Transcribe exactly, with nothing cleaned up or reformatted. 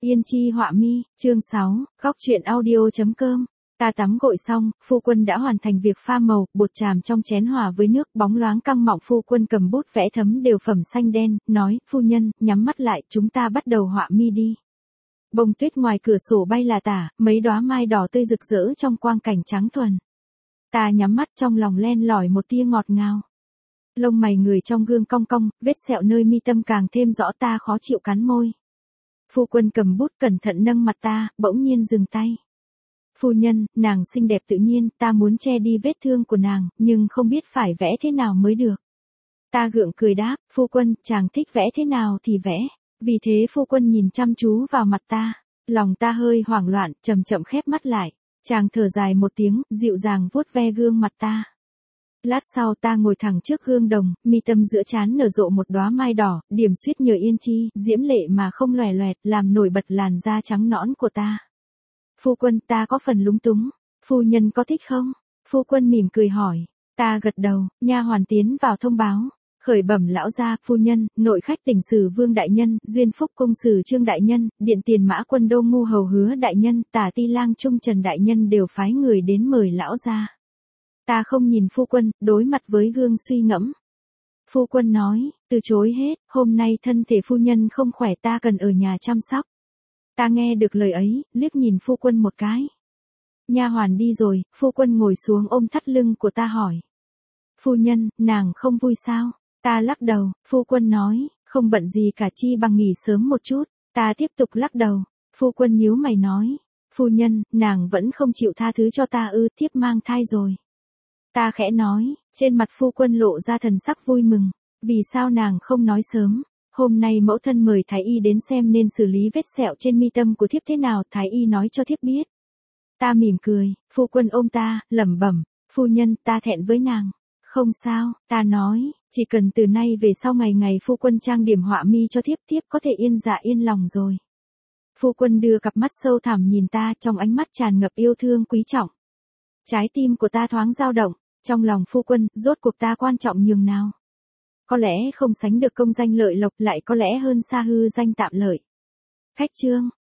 Yên chi họa mi, chương sáu, góc truyện audio.com. Ta tắm gội xong, phu quân đã hoàn thành việc pha màu, bột tràm trong chén hòa với nước bóng loáng căng mọng. Phu quân cầm bút vẽ thấm đều phẩm xanh đen, nói, phu nhân, nhắm mắt lại, chúng ta bắt đầu họa mi đi. Bông tuyết ngoài cửa sổ bay là tả, mấy đóa mai đỏ tươi rực rỡ trong quang cảnh trắng thuần. Ta nhắm mắt trong lòng len lỏi một tia ngọt ngào. Lông mày người trong gương cong cong, vết sẹo nơi mi tâm càng thêm rõ, ta khó chịu cắn môi. Phu quân cầm bút cẩn thận nâng mặt ta, bỗng nhiên dừng tay. Phu nhân, nàng xinh đẹp tự nhiên, ta muốn che đi vết thương của nàng, nhưng không biết phải vẽ thế nào mới được. Ta gượng cười đáp, phu quân, chàng thích vẽ thế nào thì vẽ. Vì thế phu quân nhìn chăm chú vào mặt ta. Lòng ta hơi hoảng loạn, chậm chậm khép mắt lại. Chàng thở dài một tiếng, dịu dàng vuốt ve gương mặt ta. Lát sau ta ngồi thẳng trước gương đồng, mi tâm giữa trán nở rộ một đóa mai đỏ, điểm xuyết nhờ yên chi, diễm lệ mà không lòe loẹt, làm nổi bật làn da trắng nõn của ta. Phu quân, ta có phần lúng túng. Phu nhân có thích không? Phu quân mỉm cười hỏi. Ta gật đầu, nha hoàn tiến vào thông báo. Khởi bẩm lão gia, phu nhân, nội khách Tỉnh Sử Vương đại nhân, Duyên Phúc công sử Trương đại nhân, Điện Tiền Mã Quân Đô Ngu Hầu Hứa đại nhân, Tả Ti Lang Trung Trần đại nhân đều phái người đến mời lão gia. Ta không nhìn phu quân, đối mặt với gương suy ngẫm. Phu quân nói, từ chối hết, hôm nay thân thể phu nhân không khỏe, ta cần ở nhà chăm sóc. Ta nghe được lời ấy, liếc nhìn phu quân một cái. Nha hoàn đi rồi, phu quân ngồi xuống ôm thắt lưng của ta hỏi. Phu nhân, nàng không vui sao? Ta lắc đầu, phu quân nói, không bận gì cả, chi bằng nghỉ sớm một chút. Ta tiếp tục lắc đầu, phu quân nhíu mày nói. Phu nhân, nàng vẫn không chịu tha thứ cho ta ư, thiếp mang thai rồi. Ta khẽ nói, trên mặt phu quân lộ ra thần sắc vui mừng. Vì sao nàng không nói sớm? Hôm nay mẫu thân mời thái y đến xem nên xử lý vết sẹo trên mi tâm của thiếp thế nào, thái y nói cho thiếp biết. Ta mỉm cười, phu quân ôm ta, lẩm bẩm, phu nhân, ta thẹn với nàng. Không sao, ta nói, chỉ cần từ nay về sau ngày ngày phu quân trang điểm họa mi cho thiếp, thiếp có thể yên dạ yên lòng rồi. Phu quân đưa cặp mắt sâu thẳm nhìn ta, trong ánh mắt tràn ngập yêu thương quý trọng. Trái tim của ta thoáng dao động, trong lòng phu quân, rốt cuộc ta quan trọng nhường nào. Có lẽ không sánh được công danh lợi lộc, lại có lẽ hơn xa hư danh tạm lợi. Khách trương,